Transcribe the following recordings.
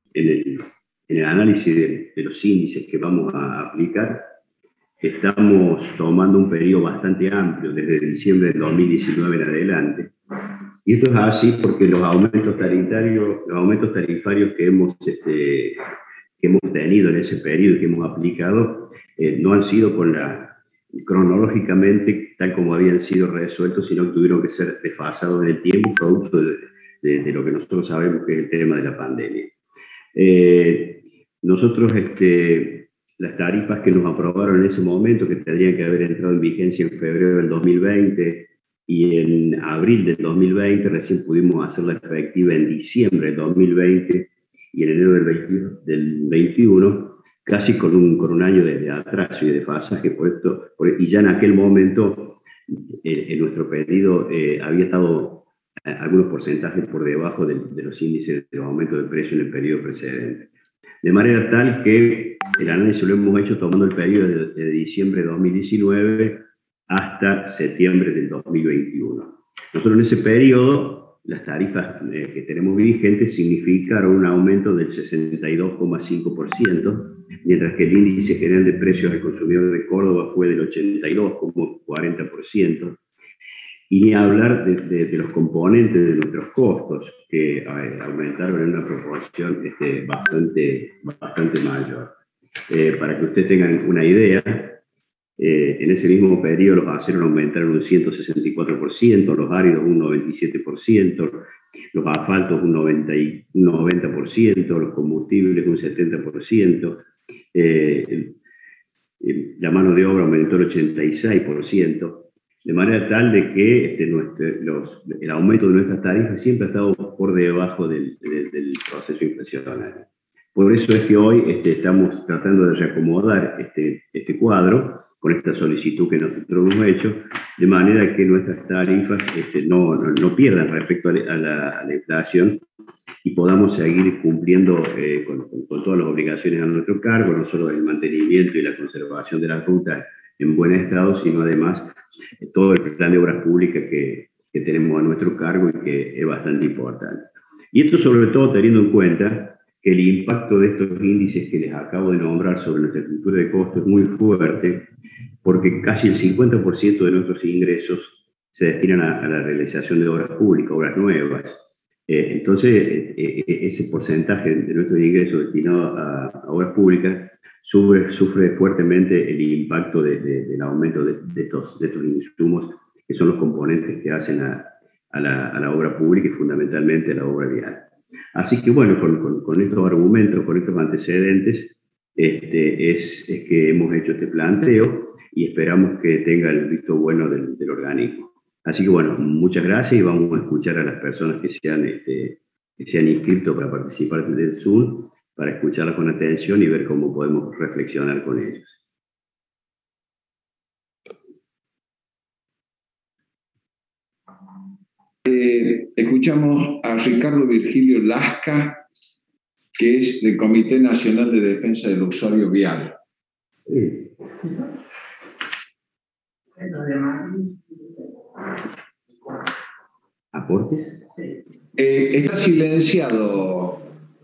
en el análisis de los índices que vamos a aplicar, estamos tomando un periodo bastante amplio, desde diciembre del 2019 en adelante. Y esto es así porque los aumentos tarifarios que hemos tenido en ese periodo y que hemos aplicado no han sido cronológicamente tal como habían sido resueltos, sino que tuvieron que ser desfasados en el tiempo, producto de lo que nosotros sabemos que es el tema de la pandemia. Nosotros, las tarifas que nos aprobaron en ese momento, que tendrían que haber entrado en vigencia en febrero del 2020 y en abril del 2020, recién pudimos hacerla efectiva en diciembre del 2020 y en enero del 21, casi con un año de atraso y de desfasaje. Y ya en aquel momento, en nuestro pedido había estado algunos porcentajes por debajo de los índices de aumento de precio en el periodo precedente. De manera tal que el análisis lo hemos hecho tomando el periodo de diciembre de 2019 hasta septiembre del 2021. Nosotros en ese periodo, las tarifas que tenemos vigentes significaron un aumento del 62,5%, mientras que el índice general de precios al consumidor de Córdoba fue del 82,40%. Y ni hablar de los componentes de nuestros costos, que aumentaron en una proporción bastante mayor. Para que ustedes tengan una idea, en ese mismo periodo los aceros aumentaron un 164%, los áridos un 97%, los asfaltos un 90%, los combustibles un 70%, la mano de obra aumentó el 86%. De manera tal de que el aumento de nuestras tarifas siempre ha estado por debajo del proceso inflacionario. Por eso es que hoy estamos tratando de reacomodar este cuadro con esta solicitud que nosotros hemos hecho, de manera que nuestras tarifas no pierdan respecto a la inflación y podamos seguir cumpliendo con todas las obligaciones a nuestro cargo, no solo el mantenimiento y la conservación de las rutas en buen estado, sino además todo el plan de obras públicas que tenemos a nuestro cargo y que es bastante importante. Y esto sobre todo teniendo en cuenta que el impacto de estos índices que les acabo de nombrar sobre nuestra estructura de costos es muy fuerte, porque casi el 50% de nuestros ingresos se destinan a la realización de obras públicas, obras nuevas. Entonces, ese porcentaje de nuestros ingresos destinados a obras públicas sufre fuertemente el impacto del aumento de estos insumos, que son los componentes que hacen a la obra pública y fundamentalmente a la obra vial. Así que bueno, con estos argumentos, con estos antecedentes, es que hemos hecho este planteo y esperamos que tenga el visto bueno del organismo. Así que bueno, muchas gracias y vamos a escuchar a las personas que se han inscrito para participar del Zoom, para escucharlas con atención y ver cómo podemos reflexionar con ellos. Escuchamos a Ricardo Virgilio Lasca, que es del Comité Nacional de Defensa del Usuario Vial. Sí. ¿Aportes? Está silenciado.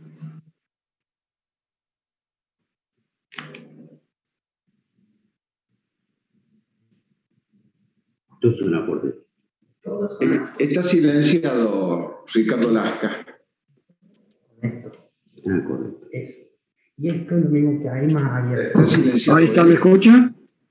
Esto es un aporte. Está silenciado, Ricardo Lasca. Correcto. Y esto es lo mismo que hay más abierto. Está silenciado. Ahí está, ¿me escucha?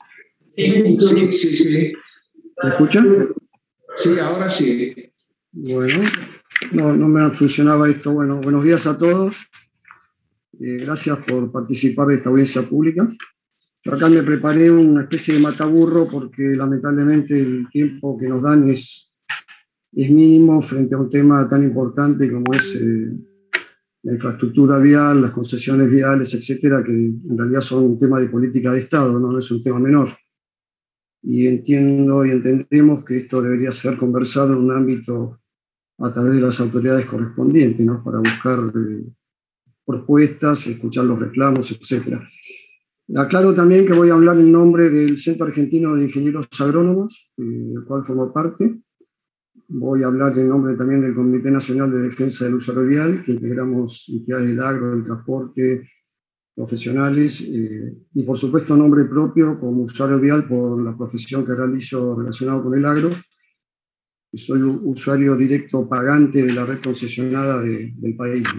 Sí. ¿Me escucha? Sí, ahora sí. Bueno, no me funcionaba esto. Bueno, buenos días a todos. Gracias por participar de esta audiencia pública. Yo acá me preparé una especie de mataburro porque lamentablemente el tiempo que nos dan es mínimo frente a un tema tan importante como es la infraestructura vial, las concesiones viales, etcétera, que en realidad son un tema de política de Estado, no es un tema menor. Y entiendo y entendemos que esto debería ser conversado en un ámbito a través de las autoridades correspondientes, ¿no? Para buscar propuestas, escuchar los reclamos, etcétera. Aclaro también que voy a hablar en nombre del Centro Argentino de Ingenieros Agrónomos, del cual formo parte, voy a hablar en nombre también del Comité Nacional de Defensa del Usuario Vial, que integramos entidades del agro, del transporte, profesionales, y por supuesto nombre propio como usuario vial por la profesión que realizo relacionado con el agro. Soy usuario directo pagante de la red concesionada del país, ¿no?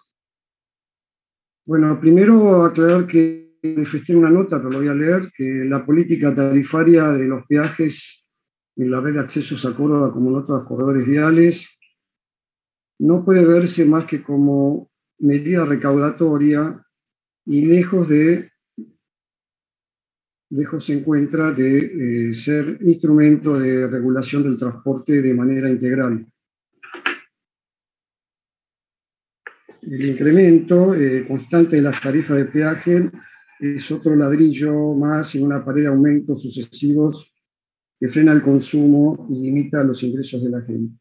Bueno, primero aclarar que manifesté en una nota, pero lo voy a leer, que la política tarifaria de los peajes en la red de accesos a Córdoba, como en otros corredores viales, no puede verse más que como medida recaudatoria y lejos se encuentra de ser instrumento de regulación del transporte de manera integral. El incremento constante de las tarifas de peaje es otro ladrillo más en una pared de aumentos sucesivos que frena el consumo y limita los ingresos de la gente.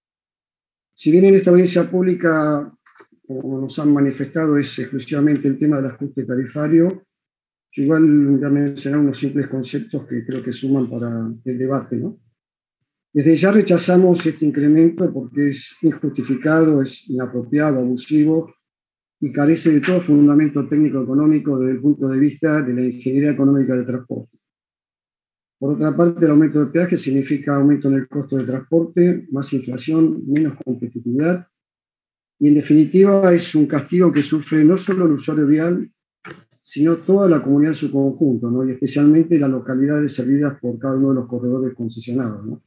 Si bien en esta audiencia pública, como nos han manifestado, es exclusivamente el tema del ajuste tarifario, yo igual voy a mencionar unos simples conceptos que creo que suman para el debate, ¿no? Desde ya rechazamos este incremento porque es injustificado, es inapropiado, abusivo y carece de todo fundamento técnico-económico desde el punto de vista de la ingeniería económica del transporte. Por otra parte, el aumento de peaje significa aumento en el costo del transporte, más inflación, menos competitividad y en definitiva es un castigo que sufre no solo el usuario vial, sino toda la comunidad en su conjunto, ¿no? Y especialmente las localidades servidas por cada uno de los corredores concesionados, ¿no?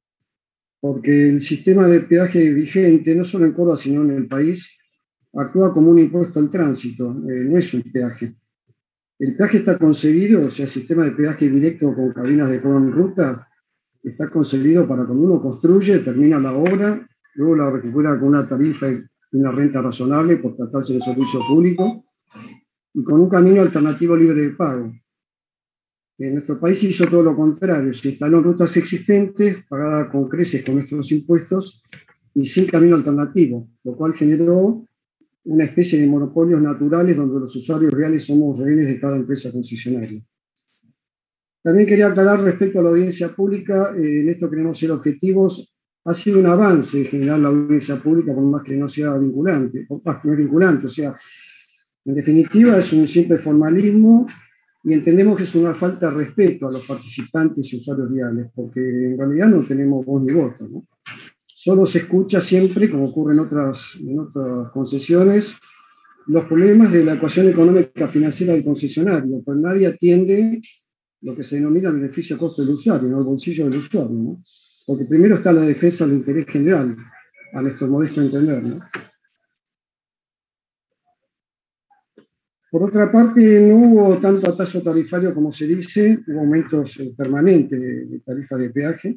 Porque el sistema de peaje vigente, no solo en Córdoba, sino en el país, actúa como un impuesto al tránsito, no es un peaje. El peaje está concebido, o sea, el sistema de peaje directo con cabinas de cobro en ruta, está concebido para cuando uno construye, termina la obra, luego la recupera con una tarifa y una renta razonable por tratarse de servicio público, y con un camino alternativo libre de pago. En nuestro país se hizo todo lo contrario, se instaló en rutas existentes, pagadas con creces con nuestros impuestos y sin camino alternativo, lo cual generó una especie de monopolios naturales donde los usuarios reales somos rehenes de cada empresa concesionaria. También quería aclarar respecto a la audiencia pública, en esto queremos ser objetivos, ha sido un avance en general la audiencia pública, por más que no sea vinculante, o más que no es vinculante, o sea, en definitiva es un simple formalismo y entendemos que es una falta de respeto a los participantes y usuarios viales, porque en realidad no tenemos voz ni voto, ¿no? Solo se escucha siempre, como ocurre en otras concesiones, los problemas de la ecuación económica financiera del concesionario, pero nadie atiende lo que se denomina el beneficio costo del usuario, ¿no? El bolsillo del usuario, ¿no? Porque primero está la defensa del interés general, a nuestro modesto entender, ¿no? Por otra parte, no hubo tanto atajo tarifario como se dice, hubo aumentos permanentes de tarifas de peaje.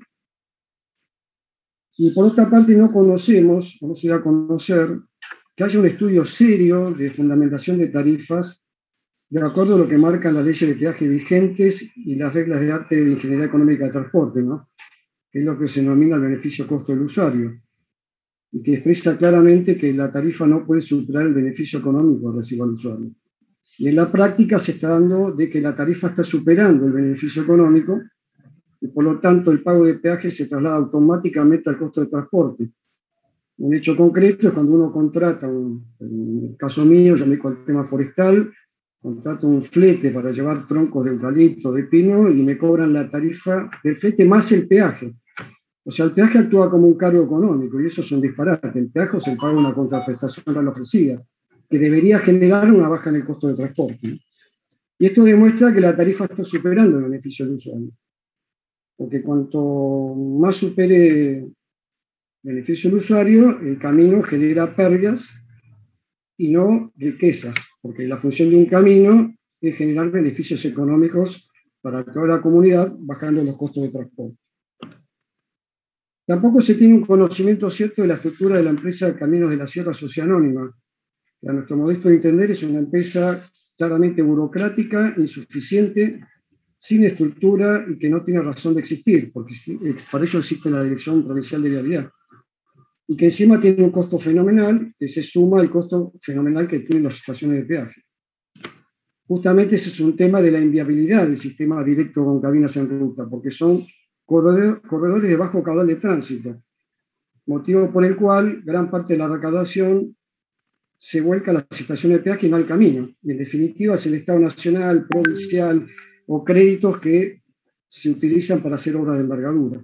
Y por otra parte, no conocemos, o no se da a conocer, que haya un estudio serio de fundamentación de tarifas de acuerdo a lo que marcan las leyes de peaje vigentes y las reglas de arte de ingeniería económica del transporte, ¿no? Que es lo que se denomina el beneficio costo del usuario, y que expresa claramente que la tarifa no puede superar el beneficio económico que reciba el usuario. Y en la práctica se está dando de que la tarifa está superando el beneficio económico y por lo tanto el pago de peaje se traslada automáticamente al costo de transporte. Un hecho concreto es cuando uno contrata, en el caso mío, yo me dedico al tema forestal, contrato un flete para llevar troncos de eucalipto, de pino y me cobran la tarifa del flete más el peaje. O sea, el peaje actúa como un cargo económico y eso es un disparate. El peaje se paga una contraprestación real ofrecida, que debería generar una baja en el costo de transporte, ¿no? Y esto demuestra que la tarifa está superando el beneficio del usuario. Porque cuanto más supere el beneficio del usuario, el camino genera pérdidas y no riquezas, porque la función de un camino es generar beneficios económicos para toda la comunidad, bajando los costos de transporte. Tampoco se tiene un conocimiento cierto de la estructura de la empresa Caminos de la Sierra Sociedad Anónima, que a nuestro modesto entender es una empresa claramente burocrática, insuficiente, sin estructura y que no tiene razón de existir, porque para ello existe la Dirección Provincial de Vialidad, y que encima tiene un costo fenomenal que se suma al costo fenomenal que tienen las estaciones de peaje. Justamente ese es un tema de la inviabilidad del sistema directo con cabinas en ruta, porque son corredores de bajo caudal de tránsito, motivo por el cual gran parte de la recaudación se vuelca a las estaciones de peaje y no al camino. Y en definitiva es el Estado nacional, provincial o créditos que se utilizan para hacer obras de envergadura.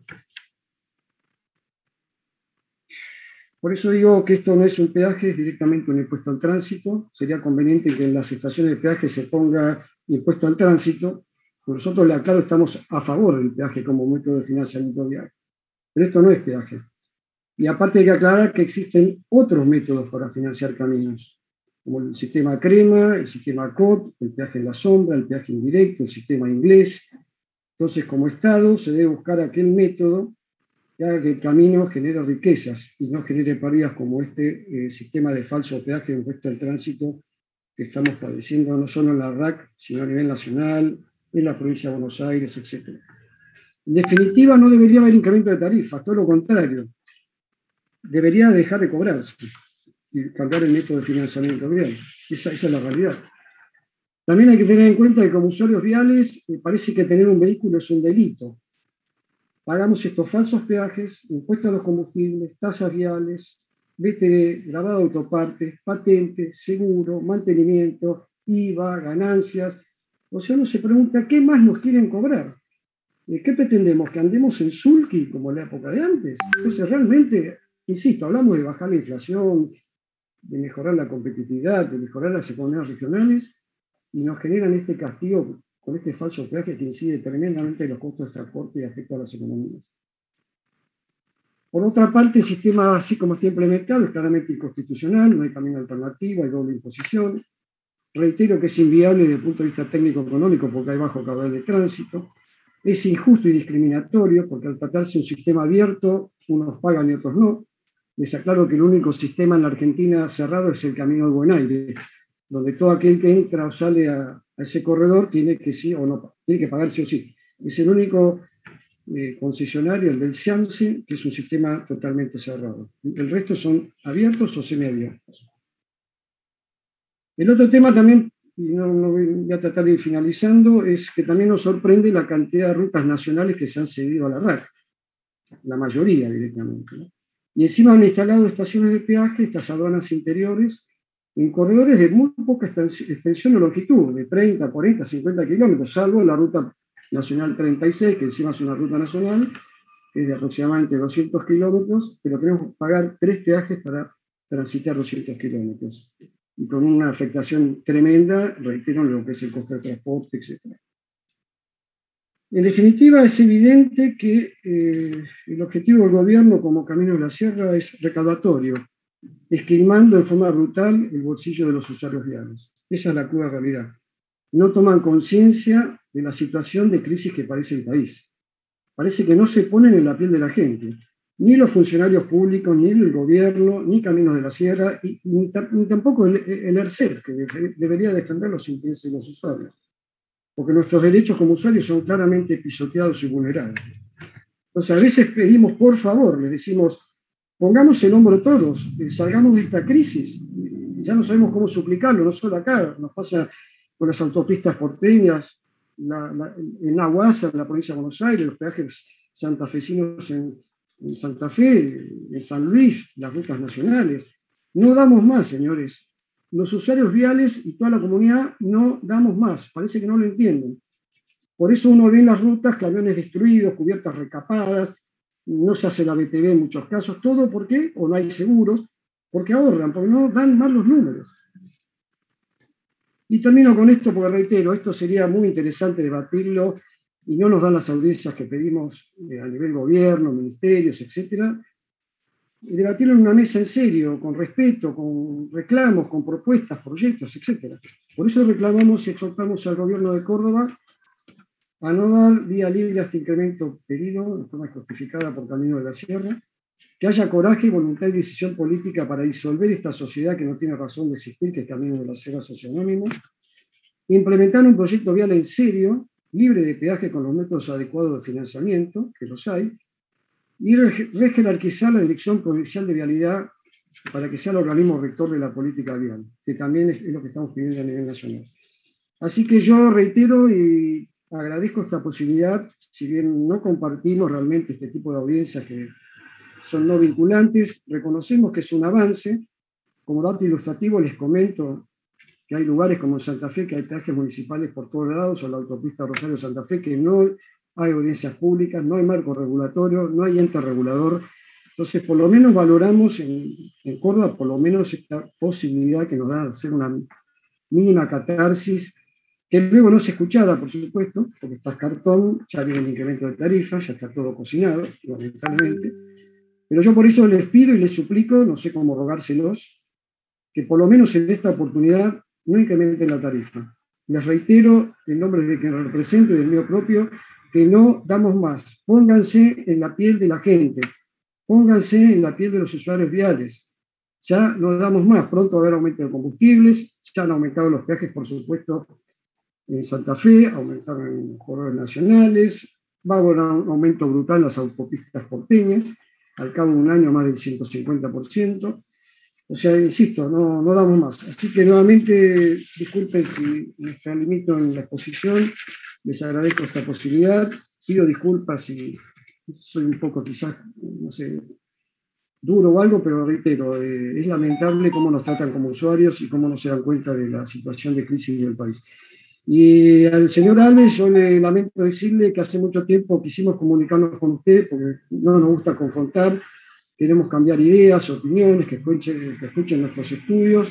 Por eso digo que esto no es un peaje, es directamente un impuesto al tránsito. Sería conveniente que en las estaciones de peaje se ponga impuesto al tránsito. Nosotros, claro, estamos a favor del peaje como método de financiamiento vial. Pero esto no es peaje. Y aparte hay que aclarar que existen otros métodos para financiar caminos, como el sistema CREMA, el sistema COT, el peaje en la sombra, el peaje indirecto, el sistema inglés. Entonces, como Estado, se debe buscar aquel método que haga que el camino genere riquezas y no genere pérdidas como este sistema de falso peaje de impuesto al tránsito que estamos padeciendo no solo en la RAC, sino a nivel nacional, en la provincia de Buenos Aires, etc. En definitiva, no debería haber incremento de tarifas, todo lo contrario. Debería dejar de cobrarse y cambiar el método de financiamiento vial. Esa es la realidad. También hay que tener en cuenta que como usuarios viales parece que tener un vehículo es un delito. Pagamos estos falsos peajes, impuestos a los combustibles, tasas viales, BTV, grabado de autopartes, patentes, seguro, mantenimiento, IVA, ganancias. O sea, uno se pregunta, ¿qué más nos quieren cobrar? ¿Qué pretendemos? ¿Que andemos en sulky como en la época de antes? Entonces, realmente, insisto, hablamos de bajar la inflación, de mejorar la competitividad, de mejorar las economías regionales, y nos generan este castigo con este falso peaje que incide tremendamente en los costos de transporte y afecta a las economías. Por otra parte, el sistema, así como está implementado, es claramente inconstitucional, no hay camino alternativo, hay doble imposición. Reitero que es inviable desde el punto de vista técnico-económico porque hay bajo caudal de tránsito. Es injusto y discriminatorio porque al tratarse de un sistema abierto, unos pagan y otros no. Les aclaro que el único sistema en la Argentina cerrado es el Camino del Buen Aire, donde todo aquel que entra o sale a ese corredor tiene que sí o no, tiene que pagar sí o sí. Es el único concesionario, el del SIAMSE, que es un sistema totalmente cerrado. El resto son abiertos o semiabiertos. El otro tema también, y no voy a tratar de ir finalizando, es que también nos sorprende la cantidad de rutas nacionales que se han cedido a la RAC, la mayoría directamente, ¿no? Y encima han instalado estaciones de peaje, estas aduanas interiores, en corredores de muy poca extensión o longitud, de 30, 40, 50 kilómetros, salvo la ruta nacional 36, que encima es una ruta nacional, que es de aproximadamente 200 kilómetros, pero tenemos que pagar 3 peajes para transitar 200 kilómetros. Y con una afectación tremenda, reitero, en lo que es el costo de transporte, etc. En definitiva, es evidente que el objetivo del gobierno como Camino de la Sierra es recaudatorio, esquilmando en forma brutal el bolsillo de los usuarios viales. Esa es la cruda realidad. No toman conciencia de la situación de crisis que padece el país. Parece que no se ponen en la piel de la gente, ni los funcionarios públicos, ni el gobierno, ni Caminos de la Sierra, ni tampoco el ERCER, que debería defender los intereses de los usuarios. Porque nuestros derechos como usuarios son claramente pisoteados y vulnerados. Entonces, a veces pedimos, por favor, les decimos, pongamos el hombro todos, salgamos de esta crisis. Ya no sabemos cómo suplicarlo, no solo acá, nos pasa con las autopistas porteñas, en Aguasa, en la provincia de Buenos Aires, los peajes santafesinos en Santa Fe, en San Luis, las rutas nacionales. No damos más, señores. Los usuarios viales y toda la comunidad no damos más, parece que no lo entienden. Por eso uno ve en las rutas camiones destruidos, cubiertas recapadas, no se hace la BTV en muchos casos, todo porque, o no hay seguros, porque ahorran, porque no dan mal los números. Y termino con esto porque reitero, esto sería muy interesante debatirlo y no nos dan las audiencias que pedimos a nivel gobierno, ministerios, etcétera. Y debatirlo en una mesa en serio, con respeto, con reclamos, con propuestas, proyectos, etc. Por eso reclamamos y exhortamos al gobierno de Córdoba a no dar vía libre a este incremento pedido de forma justificada por Camino de la Sierra, que haya coraje, voluntad y decisión política para disolver esta sociedad que no tiene razón de existir, que es Camino de la Sierra Socionónimo, implementar un proyecto vial en serio, libre de peaje con los métodos adecuados de financiamiento, que los hay, y rejerarquizar la Dirección Provincial de Vialidad para que sea el organismo rector de la política vial, que también es lo que estamos pidiendo a nivel nacional. Así que yo reitero y agradezco esta posibilidad, si bien no compartimos realmente este tipo de audiencias que son no vinculantes, reconocemos que es un avance. Como dato ilustrativo les comento que hay lugares como en Santa Fe que hay peajes municipales por todos lados, o la autopista Rosario-Santa Fe, que no hay audiencias públicas, no hay marco regulatorio, no hay ente regulador. Entonces, por lo menos valoramos en Córdoba, por lo menos esta posibilidad que nos da de hacer una mínima catarsis, que luego no es escuchada, por supuesto, porque está el cartón, ya viene el incremento de tarifas, ya está todo cocinado, lamentablemente. Pero yo por eso les pido y les suplico, no sé cómo rogárselos, que por lo menos en esta oportunidad no incrementen la tarifa. Les reitero, en nombre de quien represento y del mío propio, que no damos más. Pónganse en la piel de la gente, pónganse en la piel de los usuarios viales. Ya no damos más, pronto va a haber aumento de combustibles, ya han aumentado los peajes, por supuesto, en Santa Fe, aumentaron en corredores nacionales, va a haber un aumento brutal en las autopistas porteñas, al cabo de un año más del 150%. O sea, insisto, no damos más. Así que nuevamente, disculpen si me limito en la exposición, les agradezco esta posibilidad, pido disculpas si soy un poco quizás, no sé, duro o algo, pero reitero, es lamentable cómo nos tratan como usuarios y cómo no se dan cuenta de la situación de crisis del país. Y al señor Alves, yo le lamento decirle que hace mucho tiempo quisimos comunicarnos con usted, porque no nos gusta confrontar, queremos cambiar ideas, opiniones, que escuchen nuestros estudios.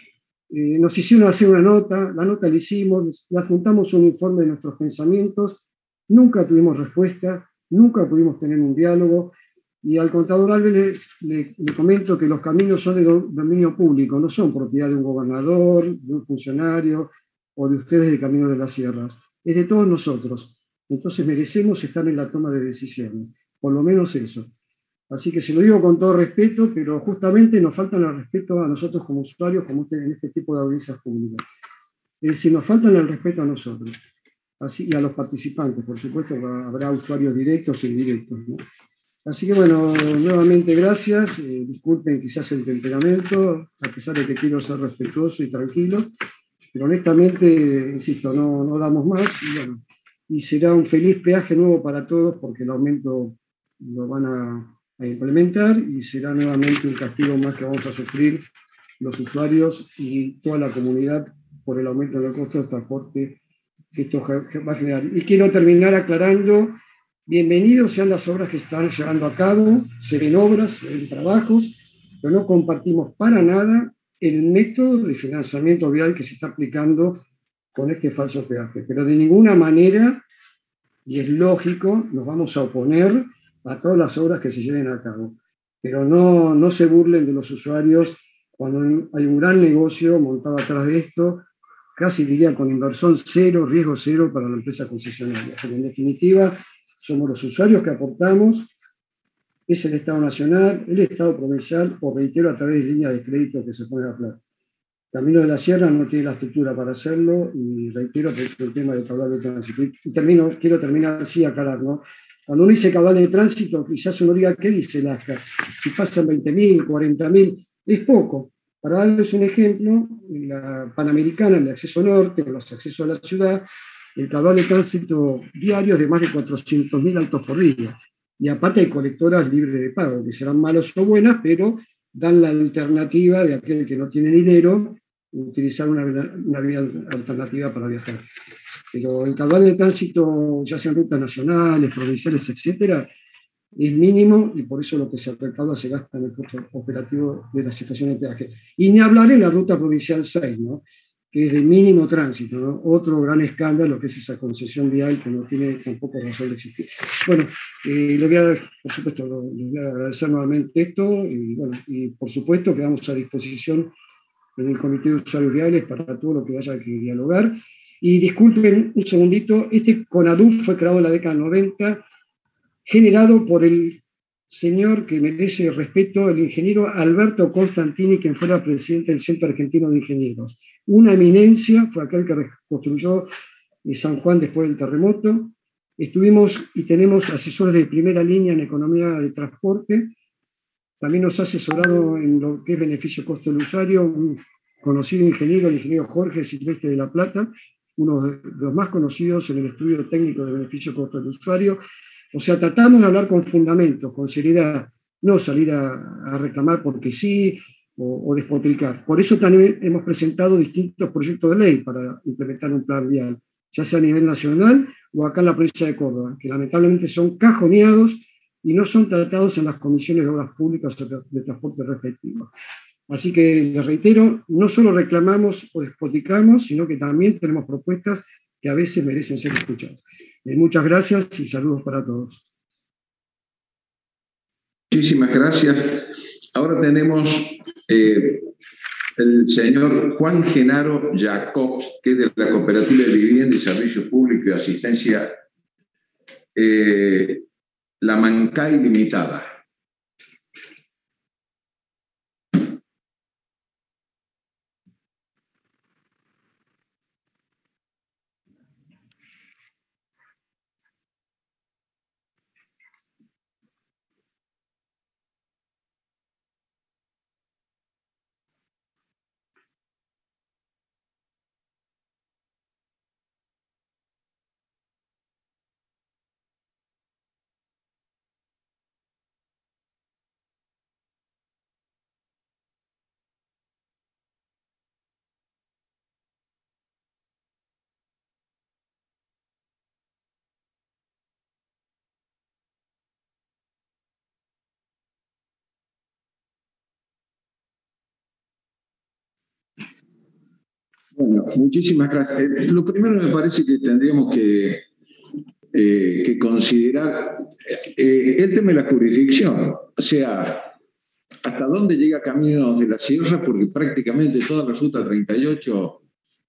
Nos hicieron hacer una nota, la nota la hicimos, le adjuntamos un informe de nuestros pensamientos, nunca tuvimos respuesta, nunca pudimos tener un diálogo, y al contador Alves le comento que los caminos son de dominio público, no son propiedad de un gobernador, de un funcionario o de ustedes de Caminos de las Sierras, es de todos nosotros. Entonces merecemos estar en la toma de decisiones, por lo menos eso. Así que se lo digo con todo respeto, pero justamente nos faltan el respeto a nosotros como usuarios, como usted en este tipo de audiencias públicas. Es decir, nos faltan el respeto a nosotros. Así, y a los participantes, por supuesto, habrá usuarios directos e indirectos, ¿no? Así que bueno, nuevamente gracias, disculpen quizás el temperamento, a pesar de que quiero ser respetuoso y tranquilo, pero honestamente, insisto, no damos más, y bueno, y será un feliz peaje nuevo para todos, porque el aumento lo van a implementar, y será nuevamente un castigo más que vamos a sufrir los usuarios y toda la comunidad por el aumento del costo de transporte que esto va a generar. Y quiero terminar aclarando, bienvenidos sean las obras que están llevando a cabo, se ven obras, se ven trabajos, pero no compartimos para nada el método de financiamiento vial que se está aplicando con este falso peaje. Pero de ninguna manera, y es lógico, nos vamos a oponer a todas las obras que se lleven a cabo. Pero no se burlen de los usuarios cuando hay un gran negocio montado atrás de esto, casi diría con inversión cero, riesgo cero para la empresa concesionaria. Pero en definitiva, somos los usuarios que aportamos, es el Estado Nacional, el Estado Provincial, o reitero, a través de líneas de crédito que se ponen a plata. Camino de la Sierra no tiene la estructura para hacerlo, y reitero, por eso el tema del caudal de tránsito. Y quiero terminar así, aclarar, ¿no? Cuando uno dice caudal de tránsito, quizás uno diga, ¿qué dice el ASCA? Si pasan 20.000, 40.000, es poco. Para darles un ejemplo, en la Panamericana, en el acceso norte, en los accesos a la ciudad, el caudal de tránsito diario es de más de 400.000 autos por día. Y aparte hay colectoras libres de pago, que serán malas o buenas, pero dan la alternativa de aquel que no tiene dinero, utilizar una vía alternativa para viajar. Pero el caudal de tránsito, ya sean rutas nacionales, provinciales, etcétera, es mínimo, y por eso lo que se recauda se gasta en el costo operativo de la situación de peaje. Y ni hablar en la ruta provincial 6, ¿no?, que es de mínimo tránsito, ¿no? Otro gran escándalo, que es esa concesión vial que no tiene tampoco razón de existir. Bueno, le voy a, por supuesto, les voy a agradecer nuevamente esto, y bueno, y por supuesto quedamos a disposición en el Comité de Usuarios Viales para todo lo que haya que dialogar. Y disculpen un segundito, este CONADUF fue creado en la década del 90, generado por el señor que merece respeto, el ingeniero Alberto Constantini, quien fuera presidente del Centro Argentino de Ingenieros. Una eminencia, fue aquel que reconstruyó San Juan después del terremoto. Estuvimos y tenemos asesores de primera línea en economía de transporte. También nos ha asesorado en lo que es beneficio-costo del usuario, un conocido ingeniero, el ingeniero Jorge Silvestre de la Plata, uno de los más conocidos en el estudio técnico de beneficio-costo del usuario. O sea, tratamos de hablar con fundamentos, con seriedad, no salir a reclamar porque sí o despotricar. Por eso también hemos presentado distintos proyectos de ley para implementar un plan vial, ya sea a nivel nacional o acá en la provincia de Córdoba, que lamentablemente son cajoneados y no son tratados en las comisiones de obras públicas o de transporte respectivas. Así que les reitero, no solo reclamamos o despotricamos, sino que también tenemos propuestas que a veces merecen ser escuchadas. Muchas gracias y saludos para todos. Muchísimas gracias. Ahora tenemos el señor Juan Genaro Jacobs, que es de la Cooperativa de Vivienda y Servicios Públicos y Asistencia La Mancay Limitada. Bueno, muchísimas gracias. Lo primero me parece que tendríamos que considerar el tema de la jurisdicción, o sea, hasta dónde llega Caminos de la Sierra, porque prácticamente toda la ruta 38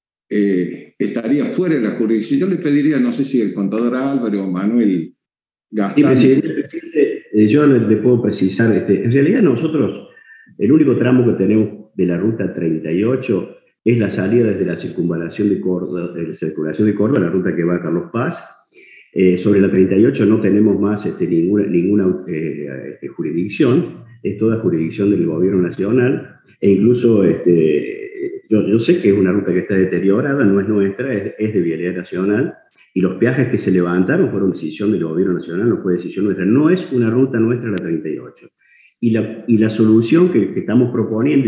estaría fuera de la jurisdicción. Yo le pediría, no sé si el contador Álvaro o Manuel Gastán. Sí, presidente, yo le puedo precisar, en realidad nosotros, el único tramo que tenemos de la ruta 38 es la salida desde la circunvalación de Córdoba, la ruta que va a Carlos Paz. Sobre la 38 no tenemos más ninguna jurisdicción, es toda jurisdicción del gobierno nacional, e incluso yo sé que es una ruta que está deteriorada, no es nuestra, es de Vialidad Nacional, y los peajes que se levantaron fueron decisión del gobierno nacional, no fue decisión nuestra, no es una ruta nuestra la 38. Y la solución que estamos proponiendo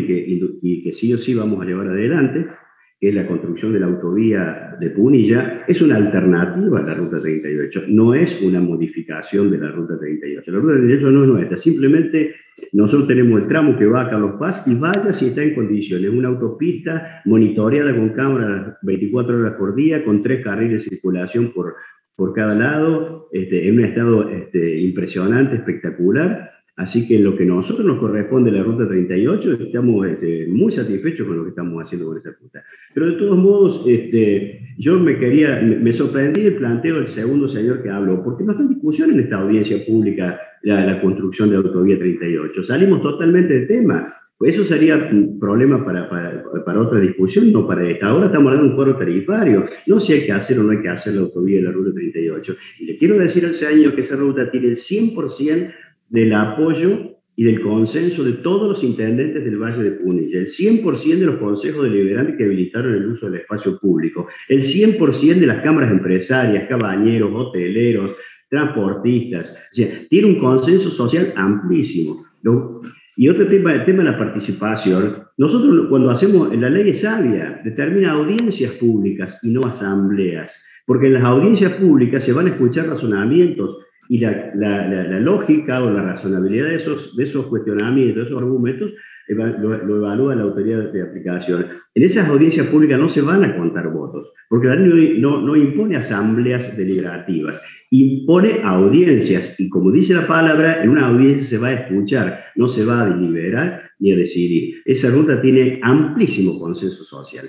y que sí o sí vamos a llevar adelante, que es la construcción de la autovía de Punilla, es una alternativa a la Ruta 38, no es una modificación de la Ruta 38. La Ruta 38 no es nuestra, simplemente nosotros tenemos el tramo que va a Carlos Paz y vaya si está en condiciones, una autopista monitoreada con cámaras 24 horas por día, con 3 carriles de circulación por cada lado, en un estado impresionante, espectacular. Así que en lo que a nosotros nos corresponde la Ruta 38, estamos muy satisfechos con lo que estamos haciendo con esa ruta. Pero de todos modos, yo me sorprendí el planteo del segundo señor que habló, porque no está en discusión en esta audiencia pública la construcción de la autovía 38. Salimos totalmente del tema. Pues eso sería un problema para otra discusión, no para esta. Ahora estamos hablando de un foro tarifario. No sé si hay que hacer o no hay que hacer la autovía de la Ruta 38. Y le quiero decir al señor que esa ruta tiene el 100% del apoyo y del consenso de todos los intendentes del Valle de Punilla, el 100% de los consejos deliberantes que habilitaron el uso del espacio público, el 100% de las cámaras empresarias, cabañeros, hoteleros, transportistas. O sea, tiene un consenso social amplísimo. Y otro tema, el tema de la participación. Nosotros cuando hacemos, la ley es sabia, determina audiencias públicas y no asambleas, porque en las audiencias públicas se van a escuchar razonamientos, y la lógica o la razonabilidad de esos cuestionamientos, de esos argumentos, lo evalúa la autoridad de aplicación. En esas audiencias públicas no se van a contar votos, porque la ley no impone asambleas deliberativas, impone audiencias, y como dice la palabra, en una audiencia se va a escuchar, no se va a deliberar ni a decidir. Esa ruta tiene amplísimo consenso social.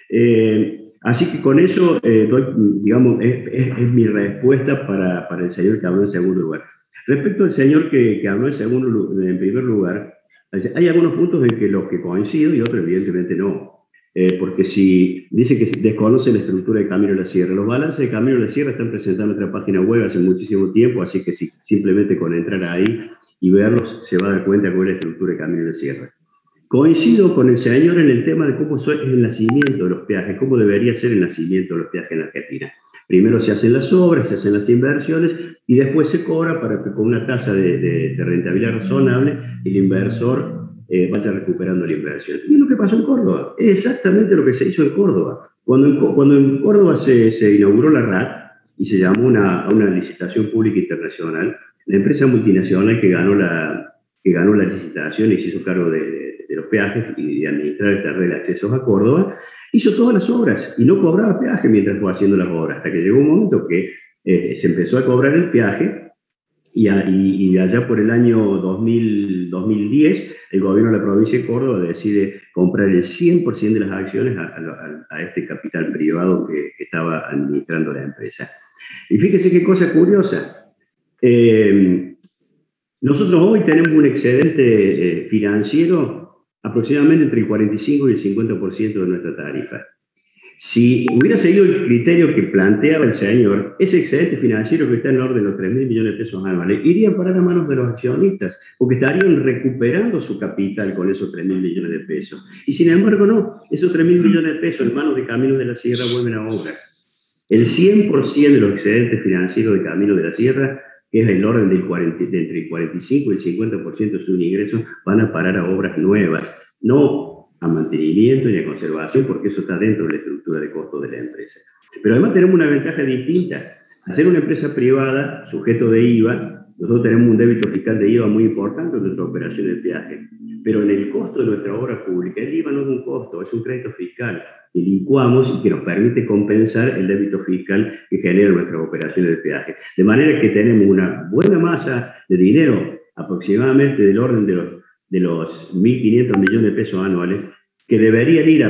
Así que con eso, digamos, es mi respuesta para el señor que habló en segundo lugar. Respecto al señor que habló en primer lugar, hay algunos puntos en que los que coincido y otros evidentemente no. Porque si dice que desconoce la estructura de Camino de la Sierra, los balances de Camino de la Sierra están presentados en nuestra página web hace muchísimo tiempo, así que simplemente con entrar ahí y verlos se va a dar cuenta cuál es la estructura de Camino de la Sierra. Coincido con el señor en el tema de cómo es el nacimiento de los peajes, cómo debería ser el nacimiento de los peajes en la Argentina. Primero se hacen las obras, se hacen las inversiones y después se cobra para que con una tasa de rentabilidad razonable el inversor vaya recuperando la inversión. Y es lo que pasó en Córdoba, es exactamente lo que se hizo en Córdoba. Cuando en Córdoba se inauguró la RAT y se llamó a una licitación pública internacional, la empresa multinacional que ganó la licitación y se hizo cargo de los peajes y de administrar esta red de accesos a Córdoba, hizo todas las obras y no cobraba peaje mientras fue haciendo las obras, hasta que llegó un momento que se empezó a cobrar el peaje y allá por el año 2010 el gobierno de la provincia de Córdoba decide comprar el 100% de las acciones a este capital privado que estaba administrando la empresa. Y fíjese qué cosa curiosa. Nosotros hoy tenemos un excedente financiero aproximadamente entre el 45 y el 50% de nuestra tarifa. Si hubiera seguido el criterio que planteaba el señor, ese excedente financiero que está en el orden de los 3.000 millones de pesos anuales iría a parar a manos de los accionistas, porque estarían recuperando su capital con esos 3.000 millones de pesos. Y sin embargo, no, esos 3.000 millones de pesos en manos de Caminos de la Sierra vuelven a obra. El 100% de los excedentes financieros de Caminos de la Sierra, que es el orden de entre el 45 y el 50% de sus ingresos, van a parar a obras nuevas, no a mantenimiento ni a conservación, porque eso está dentro de la estructura de costo de la empresa. Pero además tenemos una ventaja distinta. Al ser una empresa privada, sujeto de IVA, nosotros tenemos un débito fiscal de IVA muy importante en nuestra operación de peaje. Pero en el costo de nuestra obra pública, el IVA no es un costo, es un crédito fiscal que licuamos y que nos permite compensar el débito fiscal que genera nuestras operaciones de peaje. De manera que tenemos una buena masa de dinero, aproximadamente del orden de los 1.500 millones de pesos anuales, que deberían ir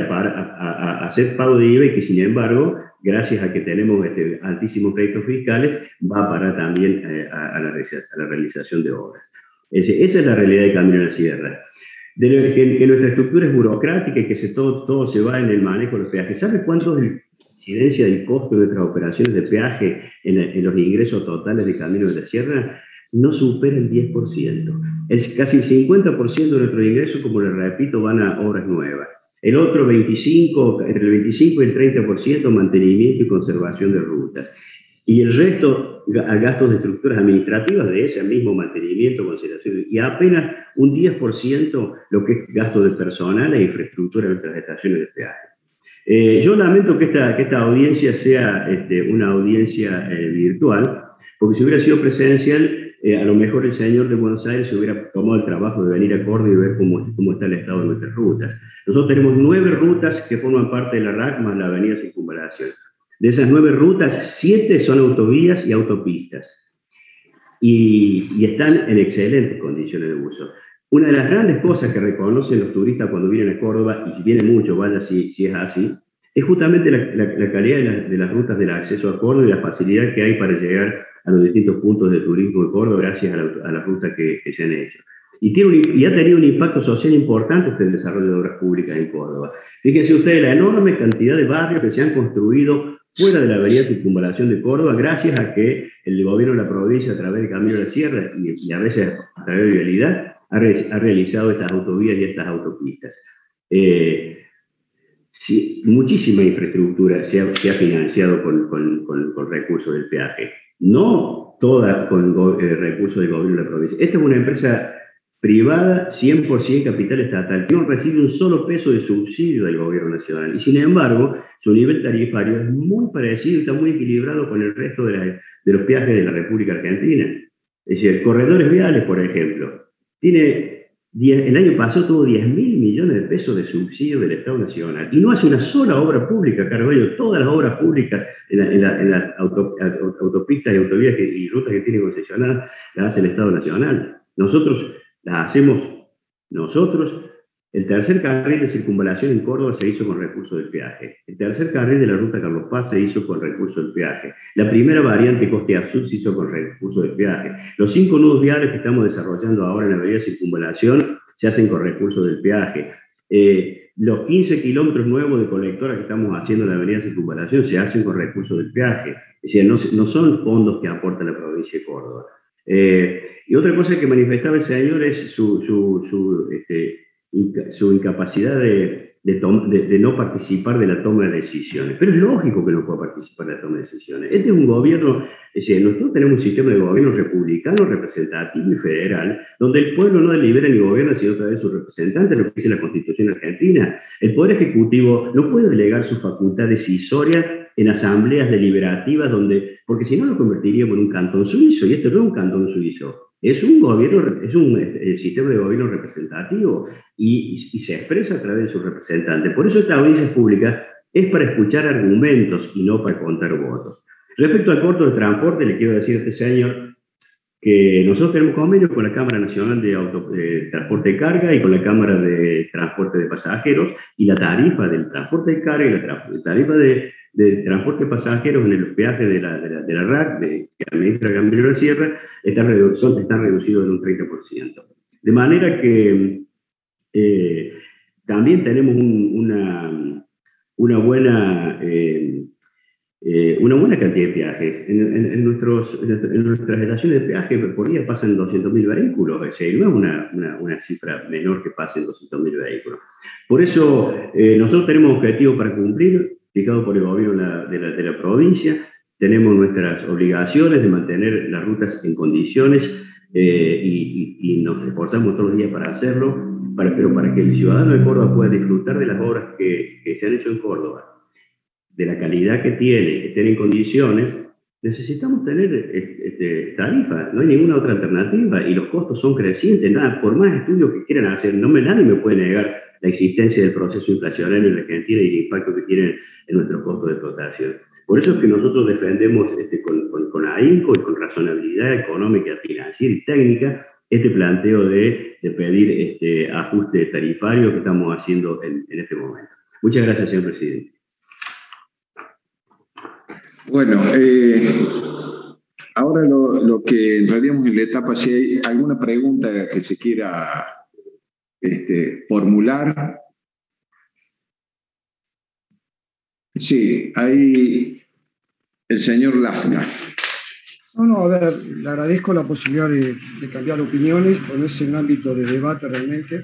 a hacer pago de IVA y que, sin embargo, gracias a que tenemos altísimos créditos fiscales, va a parar también a la realización de obras. Esa es la realidad de Camino a la Sierra. Que nuestra estructura es burocrática y que todo se va en el manejo de los peajes. ¿Sabe cuánto es la incidencia del costo de nuestras operaciones de peaje en los ingresos totales de Camino de la Sierra? No supera el 10%. Casi el 50% de nuestros ingresos, como les repito, van a obras nuevas. El otro entre el 25 y el 30% mantenimiento y conservación de rutas. Y el resto a gastos de estructuras administrativas de ese mismo mantenimiento, conservación. Y apenas un 10% lo que es gasto de personal e infraestructura de nuestras estaciones de peaje. Yo lamento que esta audiencia sea una audiencia virtual, porque si hubiera sido presencial, a lo mejor el señor de Buenos Aires se hubiera tomado el trabajo de venir a Córdoba y ver cómo está el estado de nuestras rutas. Nosotros tenemos 9 rutas que forman parte de la RAC más la avenida Circunvalación. De esas 9 rutas, 7 son autovías y autopistas. Y están en excelentes condiciones de uso. Una de las grandes cosas que reconocen los turistas cuando vienen a Córdoba, y si vienen mucho, vaya si es así, es justamente la calidad de las rutas del acceso a Córdoba y la facilidad que hay para llegar a los distintos puntos de turismo de Córdoba gracias a las rutas que se han hecho. Y ha tenido un impacto social importante el desarrollo de obras públicas en Córdoba. Fíjense ustedes la enorme cantidad de barrios que se han construido fuera de la avenida Circunvalación de Córdoba gracias a que el gobierno de la provincia, a través de Camino de la Sierra y a veces a través de Vialidad, ha realizado estas autovías y estas autopistas. Sí, muchísima infraestructura se ha financiado con recursos del peaje. No toda con recursos del gobierno de la provincia. Esta es una empresa privada, 100% capital estatal, que no recibe un solo peso de subsidio del gobierno nacional. Y sin embargo, su nivel tarifario es muy parecido y está muy equilibrado con el resto de los peajes de la República Argentina. Es decir, corredores viales, por ejemplo, el año pasado tuvo 10.000 millones de pesos de subsidio del Estado Nacional. Y no hace una sola obra pública, Carvalho. Todas las obras públicas en las autopistas y autovías y rutas que tiene concesionadas las hace el Estado Nacional. Nosotros las hacemos nosotros. El tercer carril de circunvalación en Córdoba se hizo con recursos del peaje. El tercer carril de la ruta Carlos Paz se hizo con recursos del peaje. La primera variante Costa-Sur se hizo con recursos del peaje. Los 5 nudos viales que estamos desarrollando ahora en la avenida Circunvalación se hacen con recursos del peaje. Los 15 kilómetros nuevos de colectora que estamos haciendo en la avenida Circunvalación se hacen con recursos del peaje. Es decir, no son fondos que aporta la provincia de Córdoba. Y otra cosa que manifestaba el señor es su incapacidad de de no participar de la toma de decisiones. Pero es lógico que no pueda participar de la toma de decisiones. Este es un gobierno, es decir, nosotros tenemos un sistema de gobierno republicano, representativo y federal, donde el pueblo no delibera ni gobierna, sino a través de sus representantes, lo que dice la Constitución argentina. El Poder Ejecutivo no puede delegar su facultad decisoria en asambleas deliberativas, porque si no lo convertiríamos en un cantón suizo, y esto no es un cantón suizo. Es un gobierno, es un sistema de gobierno representativo y se expresa a través de sus representantes. Por eso esta audiencia pública es para escuchar argumentos y no para contar votos. Respecto al corto de transporte, le quiero decir a este señor que nosotros tenemos convenio con la Cámara Nacional de Transporte de Carga y con la Cámara de Transporte de Pasajeros, y la tarifa del transporte de carga y la tarifa de transporte de pasajeros en el peaje de la RAC, que administra Camilo de la Sierra, están reducidos en un 30%. De manera que también tenemos una buena cantidad de peajes. En nuestras estaciones de peaje por día pasan 200.000 vehículos, es decir, no es una cifra menor que pasen 200.000 vehículos. Por eso nosotros tenemos objetivos para cumplir, fijado por el gobierno de la provincia. Tenemos nuestras obligaciones de mantener las rutas en condiciones y nos esforzamos todos los días para hacerlo, pero para que el ciudadano de Córdoba pueda disfrutar de las obras que se han hecho en Córdoba, de la calidad que tiene, que estén en condiciones, necesitamos tener tarifa. No hay ninguna otra alternativa y los costos son crecientes. Nada, por más estudios que quieran hacer, nadie me puede negar la existencia del proceso inflacionario en la Argentina y el impacto que tiene en nuestro costo de explotación. Por eso es que nosotros defendemos con ahínco y con razonabilidad económica, financiera y técnica este planteo de pedir ajuste tarifario que estamos haciendo en este momento. Muchas gracias, señor presidente. Bueno, ahora lo que entraríamos en la etapa, si hay alguna pregunta que se quiera formular. Sí, ahí el señor Lasca. No, a ver, le agradezco la posibilidad de cambiar opiniones, ponerse en un ámbito de debate realmente.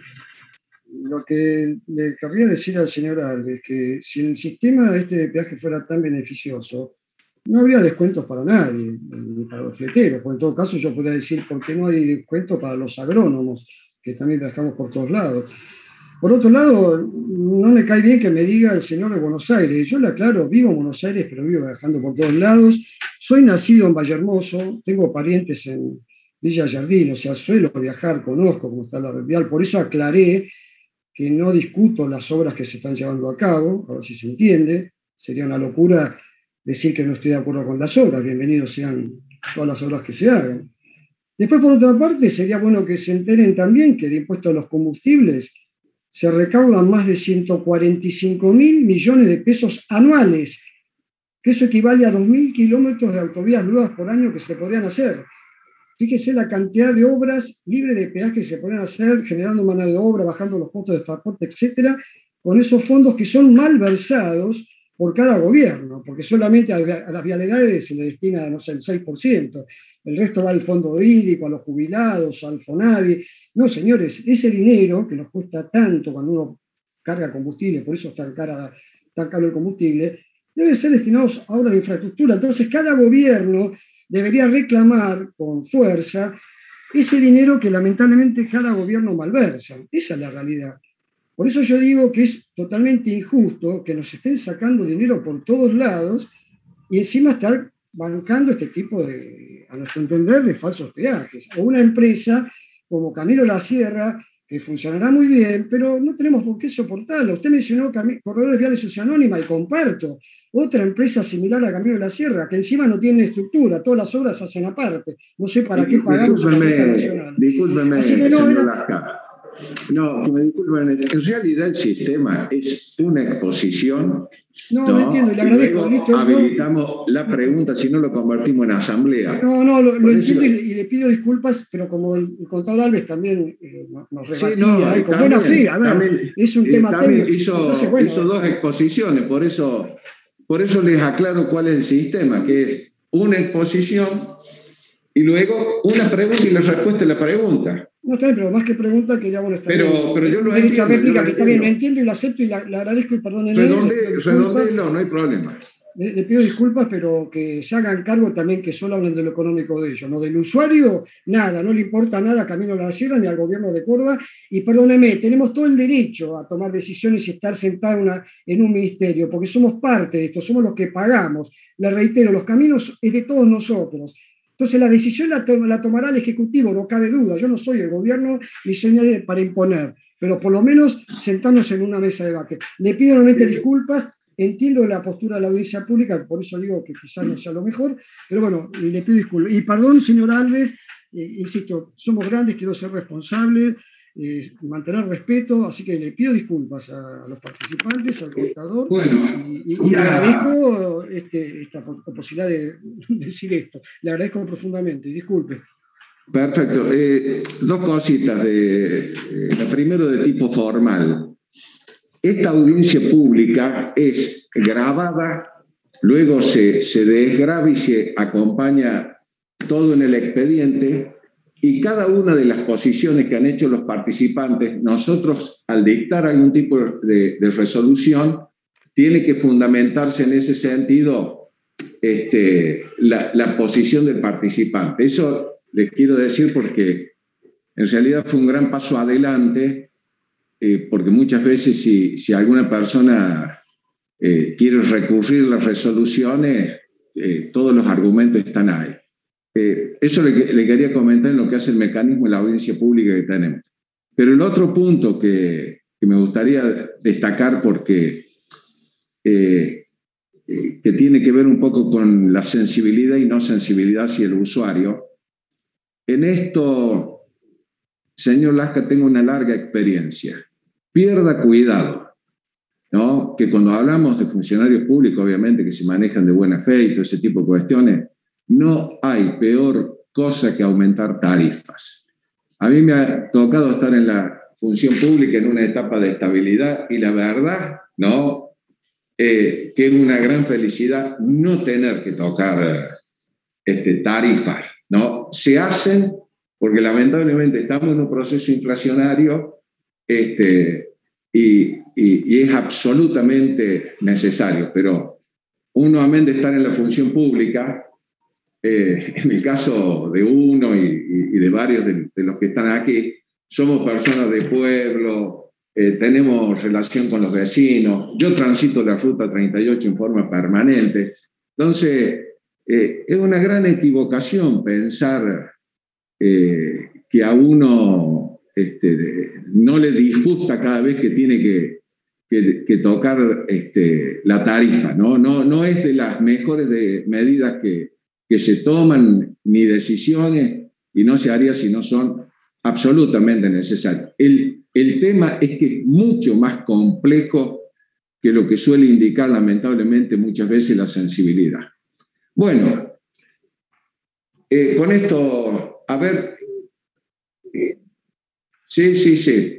Lo que le querría decir al señor Alves, que si el sistema de peaje fuera tan beneficioso, no habría descuentos para nadie, ni para los fleteros. Porque en todo caso yo podría decir, ¿por qué no hay descuento para los agrónomos, que también viajamos por todos lados? Por otro lado, no me cae bien que me diga el señor de Buenos Aires. Yo le aclaro, vivo en Buenos Aires, pero vivo viajando por todos lados. Soy nacido en Vallehermoso, tengo parientes en Villa Jardín, o sea, suelo viajar, conozco cómo está la red vial. Por eso aclaré que no discuto las obras que se están llevando a cabo, a ver si se entiende. Sería una locura decir que no estoy de acuerdo con las obras. Bienvenidos sean todas las obras que se hagan. Después, por otra parte, sería bueno que se enteren también que de impuestos a los combustibles se recaudan más de 145.000 millones de pesos anuales, que eso equivale a 2.000 kilómetros de autovías nuevas por año que se podrían hacer. Fíjese la cantidad de obras libres de peaje que se podrían hacer, generando mano de obra, bajando los costos de transporte, etcétera, con esos fondos que son mal versados por cada gobierno, porque solamente a las vialidades se le destina, no sé, el 6%, el resto va al fondo hídrico, a los jubilados, al FONAVI. No, señores, ese dinero que nos cuesta tanto cuando uno carga combustible, por eso es tan caro el combustible, debe ser destinado a obras de infraestructura. Entonces, cada gobierno debería reclamar con fuerza ese dinero que lamentablemente cada gobierno malversa. Esa es la realidad. Por eso yo digo que es totalmente injusto que nos estén sacando dinero por todos lados y encima estar bancando este tipo de, a nuestro entender, de falsos peajes. O una empresa como Camilo de la Sierra, que funcionará muy bien, pero no tenemos por qué soportarlo. Usted mencionó Corredores Viales Sociedad Anónima, y comparto. Otra empresa similar a Camilo de la Sierra, que encima no tiene estructura, todas las obras se hacen aparte. No sé para qué pagamos. Discúlpeme, señor Lasca. No, me disculpen, en realidad el sistema es una exposición. No, entiendo, le agradezco. Luego habilitamos la pregunta, si no lo convertimos en asamblea. No, lo entiendo y le pido disculpas, pero como el contador Alves también nos rebatía, con buena fe, a ver, también, es un tema técnico. Hizo dos exposiciones, por eso les aclaro cuál es el sistema, que es una exposición y luego una pregunta y la respuesta a la pregunta. No, está bien, pero más que pregunta que ya bueno está bien. Pero yo lo derecho a entiendo. réplica, que está bien, lo entiendo y lo acepto y le agradezco y perdónenme. Redondelo, no hay problema. Le pido disculpas, pero que se hagan cargo también que solo hablan de lo económico de ellos, ¿no? Del usuario, nada, no le importa nada a Camino a la Sierra ni al gobierno de Córdoba. Y perdóneme, tenemos todo el derecho a tomar decisiones y estar sentados en un ministerio, porque somos parte de esto, somos los que pagamos. Le reitero, los caminos es de todos nosotros. Entonces la decisión la tomará el Ejecutivo, no cabe duda. Yo no soy el gobierno ni soy nadie para imponer, pero por lo menos sentarnos en una mesa de debate. Le pido nuevamente disculpas. Entiendo la postura de la audiencia pública, por eso digo que quizás no sea lo mejor, pero bueno, le pido disculpas. Y perdón, señor Alves, insisto, somos grandes, quiero ser responsable, mantener respeto, así que le pido disculpas a los participantes, al contador, y agradezco esta posibilidad de decir esto. Le agradezco profundamente, disculpe. Perfecto. Dos cositas. La primero de tipo formal. Esta audiencia pública es grabada, luego se desgraba y se acompaña todo en el expediente, y cada una de las posiciones que han hecho los participantes, nosotros al dictar algún tipo de resolución, tiene que fundamentarse en ese sentido la posición del participante. Eso les quiero decir porque en realidad fue un gran paso adelante. Porque muchas veces si alguna persona quiere recurrir a las resoluciones, todos los argumentos están ahí. Eso le quería comentar en lo que hace el mecanismo de la audiencia pública que tenemos. Pero el otro punto que me gustaría destacar, porque que tiene que ver un poco con la sensibilidad y no sensibilidad hacia el usuario. En esto, señor Lasca, tengo una larga experiencia. Pierda cuidado, ¿no? Que cuando hablamos de funcionarios públicos, obviamente, que se manejan de buena fe y todo ese tipo de cuestiones, no hay peor cosa que aumentar tarifas. A mí me ha tocado estar en la función pública en una etapa de estabilidad y la verdad, ¿no? Que es una gran felicidad no tener que tocar tarifas, ¿no? Se hacen porque lamentablemente estamos en un proceso inflacionario y es absolutamente necesario, pero uno, amén de estar en la función pública, en el caso de uno y de varios de los que están aquí, somos personas de pueblo, tenemos relación con los vecinos, yo transito la Ruta 38 en forma permanente, entonces es una gran equivocación pensar que a uno no le disgusta cada vez que tiene que tocar la tarifa, ¿no? No es de las mejores medidas que se toman ni decisiones, y no se haría si no son absolutamente necesarias. El tema es que es mucho más complejo que lo que suele indicar lamentablemente muchas veces la sensibilidad. Bueno, con esto, a ver... Sí.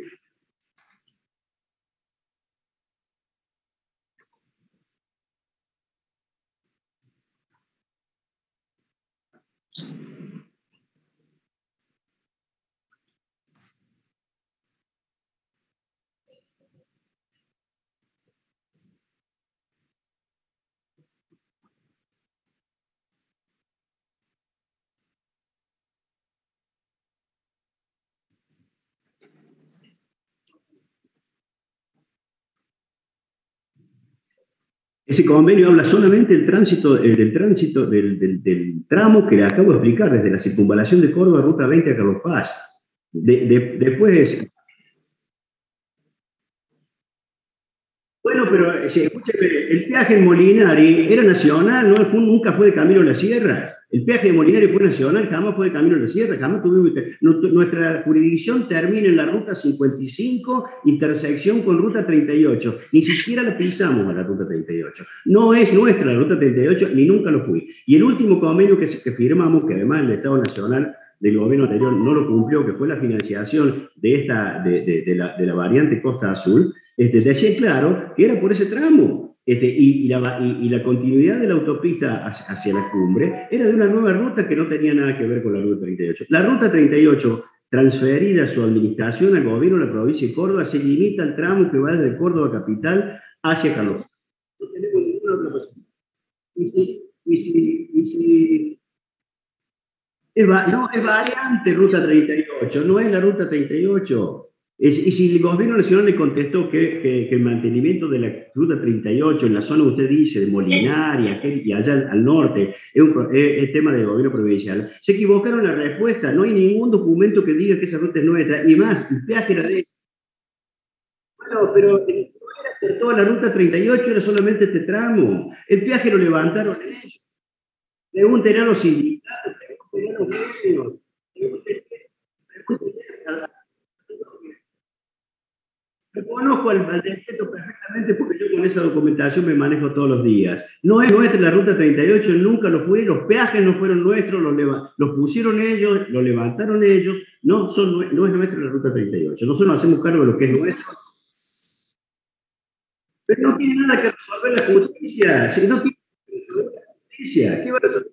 Ese convenio habla solamente del tránsito del tramo que le acabo de explicar, desde la circunvalación de Córdoba, Ruta 20 a Carlos Paz. Después... Bueno, pero escúcheme, el peaje en Molinari era nacional, nunca fue de Camino a la Sierra. El peaje de Molinari fue nacional, jamás fue de Camino a la Sierra, jamás tuvimos... Nuestra jurisdicción termina en la Ruta 55, intersección con Ruta 38. Ni siquiera la pisamos a la Ruta 38. No es nuestra la Ruta 38, ni nunca lo fue. Y el último convenio que firmamos, que además el Estado Nacional del gobierno anterior no lo cumplió, que fue la financiación de la variante Costa Azul, decía claro que era por ese tramo. y la continuidad de la autopista hacia la cumbre era de una nueva ruta que no tenía nada que ver con la ruta 38. La ruta 38, transferida su administración al gobierno de la provincia de Córdoba, se limita al tramo que va desde Córdoba capital hacia Carlos. No tenemos ninguna otra posibilidad. No, es variante ruta 38, no es la ruta 38. Y si el gobierno nacional le contestó que el mantenimiento de la ruta 38 en la zona, usted dice, de Molinari y allá al norte, es tema del gobierno provincial, se equivocaron en la respuesta. No hay ningún documento que diga que esa ruta es nuestra. Y más, el peaje era de... Bueno, pero no era toda la ruta 38, era solamente este tramo. El peaje lo levantaron ellos. Pregúntenle a los sindicatos, pregúntenle a los gremios, pregúntenle a... Reconozco al decreto perfectamente porque yo con esa documentación me manejo todos los días. No es nuestra la ruta 38, nunca lo fue, los peajes no fueron nuestros, los pusieron ellos, los levantaron ellos, no es nuestra la ruta 38. Nosotros nos hacemos cargo de lo que es nuestro. Pero no tiene nada que resolver la justicia. Si no tiene que resolver la justicia, ¿qué va a resolver?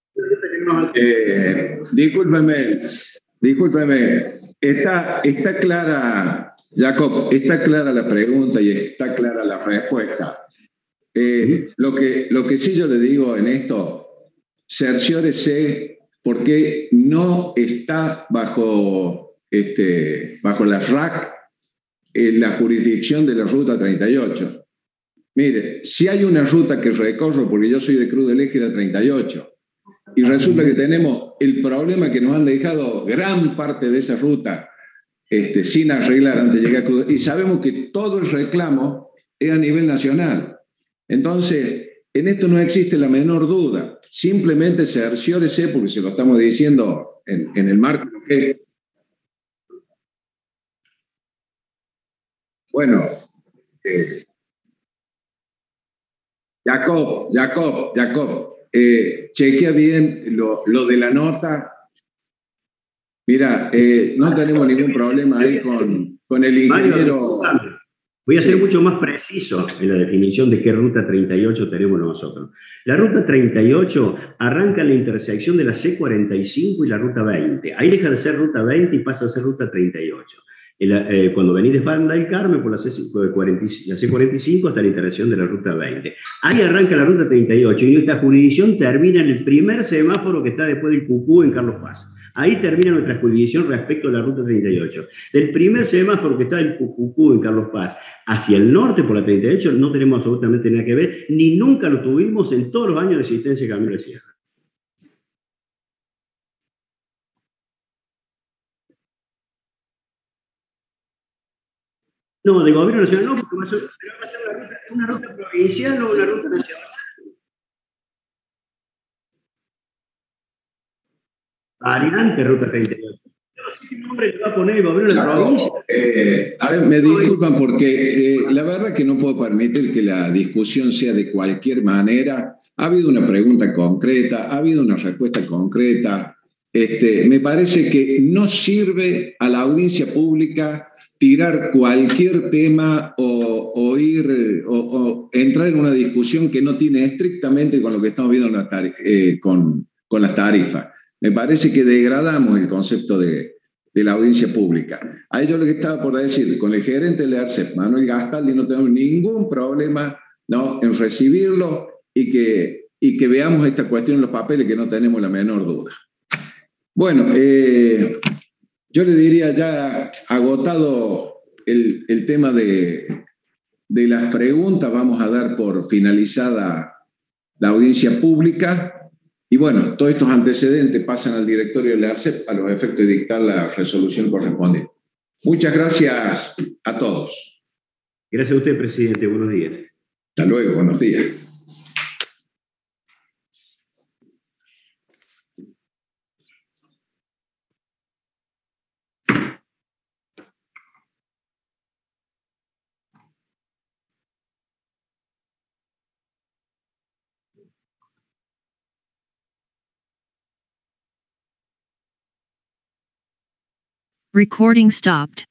Discúlpeme. Está clara. Jacob, está clara la pregunta y está clara la respuesta. Lo que sí yo le digo en esto, cerciórese porque no está bajo la RAC la jurisdicción de la ruta 38. Mire, si hay una ruta que recorro, porque yo soy de Cruz del Eje, la 38, y resulta que tenemos el problema que nos han dejado gran parte de esa ruta sin arreglar antes de llegar a Cruz, y sabemos que todo el reclamo es a nivel nacional. Entonces, en esto no existe la menor duda. Simplemente cerciórese, porque se lo estamos diciendo en el marco que... Bueno, Jacob, chequea bien lo de la nota. Mira, no tenemos ningún problema ahí con el ingeniero. Mario, voy a ser mucho más preciso en la definición de qué ruta 38 tenemos nosotros. La ruta 38 arranca en la intersección de la C45 y la ruta 20. Ahí deja de ser ruta 20 y pasa a ser ruta 38. Cuando venís de Banda del Carmen por la C45 hasta la intersección de la ruta 20. Ahí arranca la ruta 38 y nuestra jurisdicción termina en el primer semáforo que está después del Cucú en Carlos Paz. Ahí termina nuestra jurisdicción respecto a la ruta 38. Del primer semáforo que está en Cucú en Carlos Paz hacia el norte por la 38 no tenemos absolutamente nada que ver, ni nunca lo tuvimos en todos los años de existencia de Camino de Sierra. No, de gobierno nacional no, porque va a ser una ruta provincial o una ruta nacional. Variante ruta 38. No sé qué nombre le va a poner el gobierno de la provincia. A ver, me disculpan porque la verdad es que no puedo permitir que la discusión sea de cualquier manera. Ha habido una pregunta concreta, ha habido una respuesta concreta. Me parece que no sirve a la audiencia pública tirar cualquier tema o entrar en una discusión que no tiene estrictamente con lo que estamos viendo con las tarifas. Me parece que degradamos el concepto de la audiencia pública. A ello lo que estaba por decir, con el gerente del ARCEP, Manuel Gastaldi, no tenemos ningún problema, ¿no?, en recibirlo y que veamos esta cuestión en los papeles, que no tenemos la menor duda. Bueno, yo le diría, ya agotado el tema de las preguntas, vamos a dar por finalizada la audiencia pública. Y bueno, todos estos antecedentes pasan al directorio del ARCEP a los efectos de dictar la resolución correspondiente. Muchas gracias a todos. Gracias a usted, presidente. Buenos días. Hasta luego. Buenos días. Recording stopped.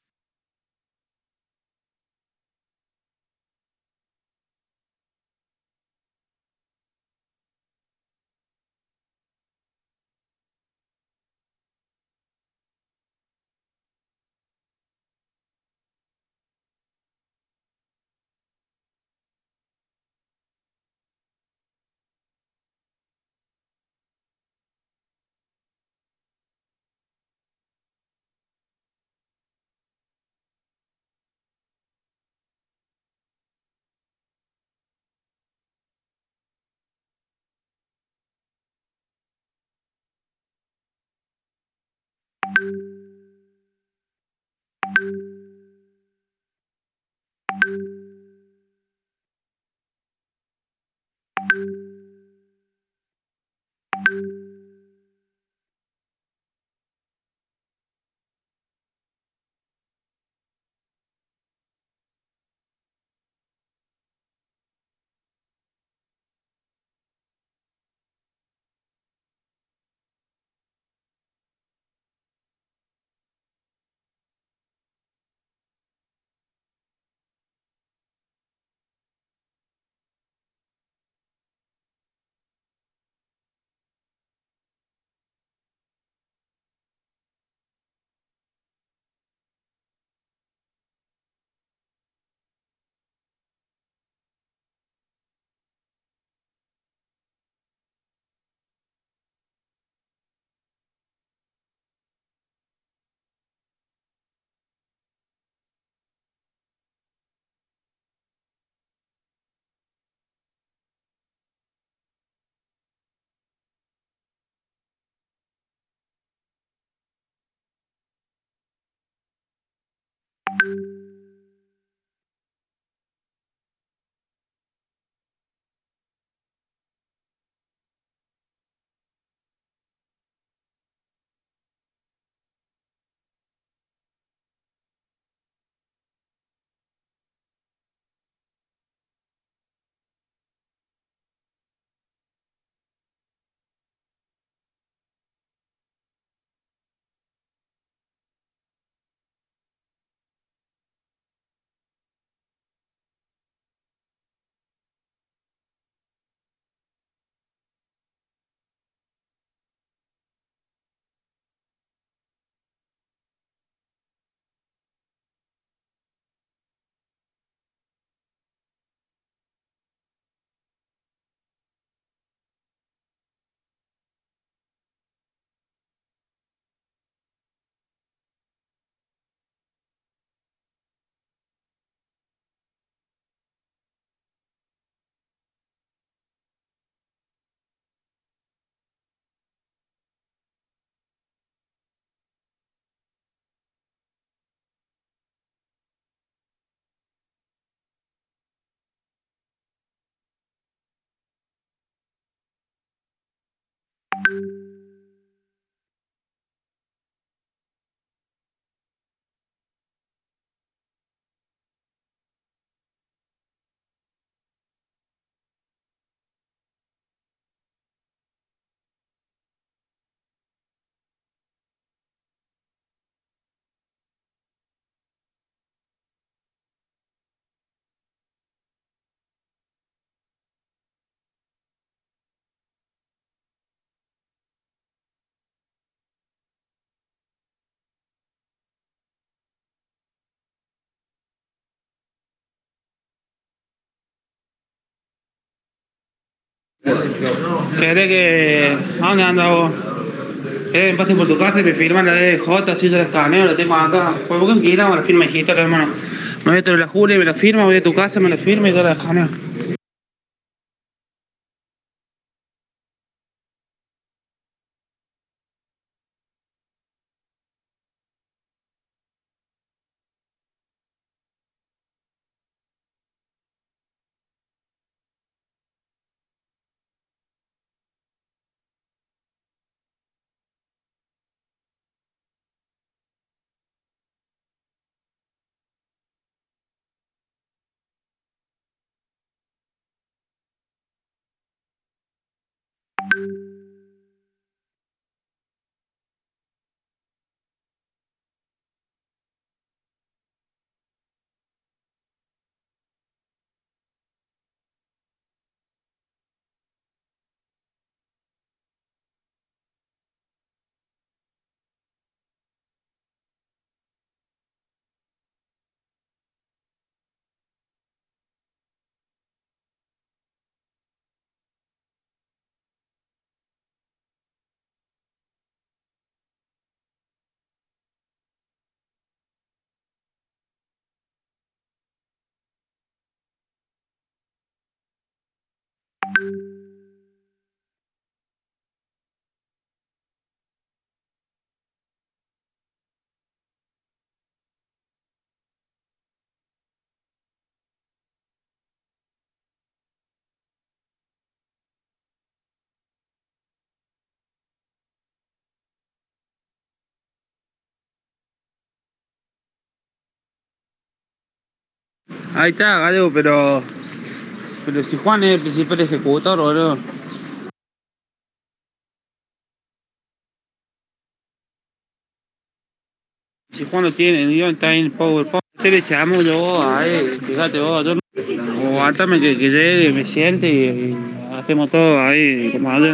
¿Querés que... ¿A dónde andas vos? ¿Querés que pase por tu casa y me firman la DJ, así yo la escaneo, la tengo acá? Pues vos que quieras, me la firma digital, hermano. Me voy a traer la Julia y me la firma, voy a tu casa, me la firma y yo la escaneo. Ahí está, Gallego, pero... Pero si Juan es el principal ejecutor, boludo. Si Juan lo tiene, el guión está en PowerPoint. Te le echamos yo, ahí, fíjate vos, yo no... O atame que llegue, me siente y hacemos todo ahí, como ayer.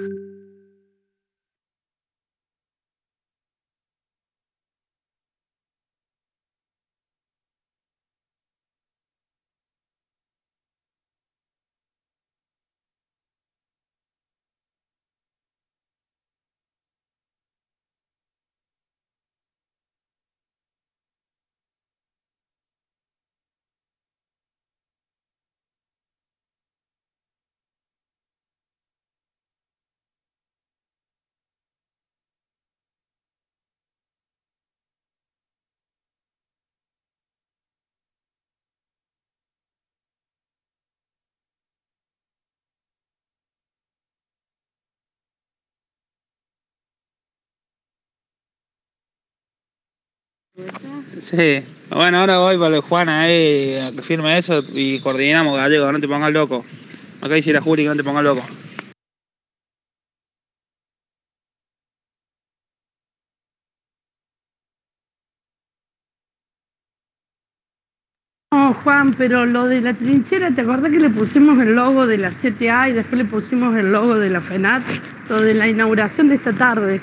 Sí. Bueno, ahora voy para el Juan ahí a que firme eso y coordinamos, Gallego, no te pongas loco. Acá dice la Juli que no te pongas loco. No, Juan, pero lo de la trinchera, ¿te acordás que le pusimos el logo de la CTA y después le pusimos el logo de la FENAT? Lo de la inauguración de esta tarde.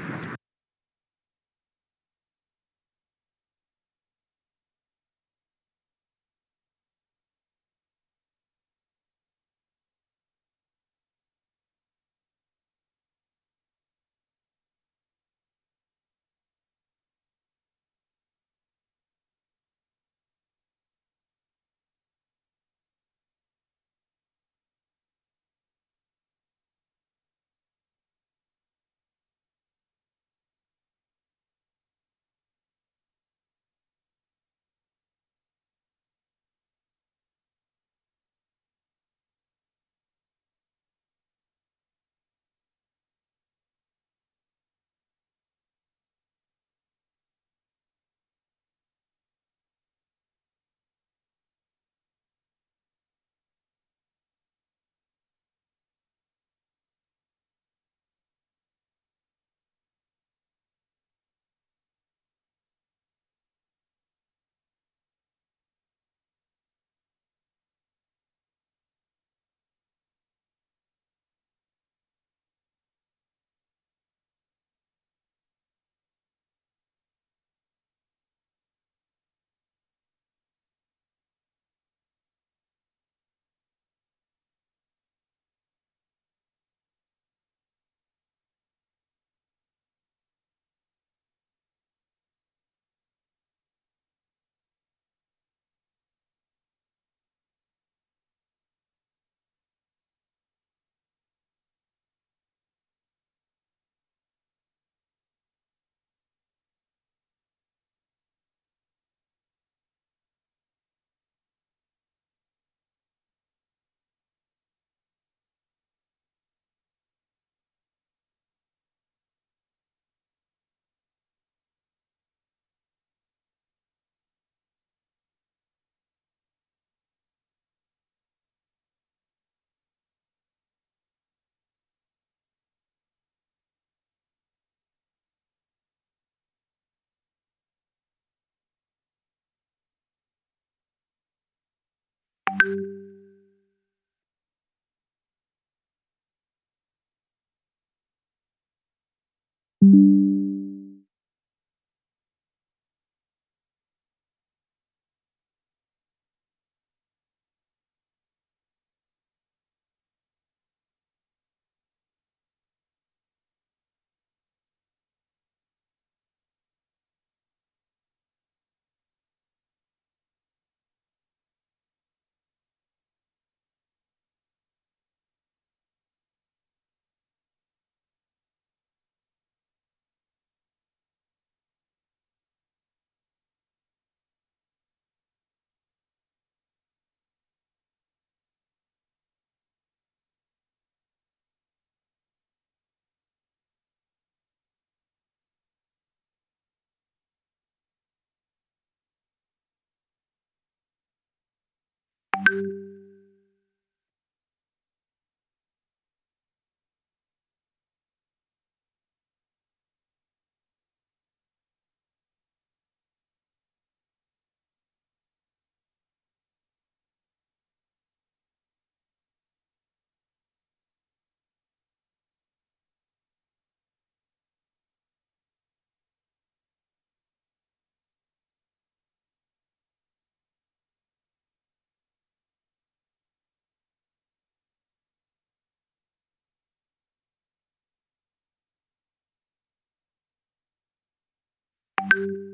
Stop.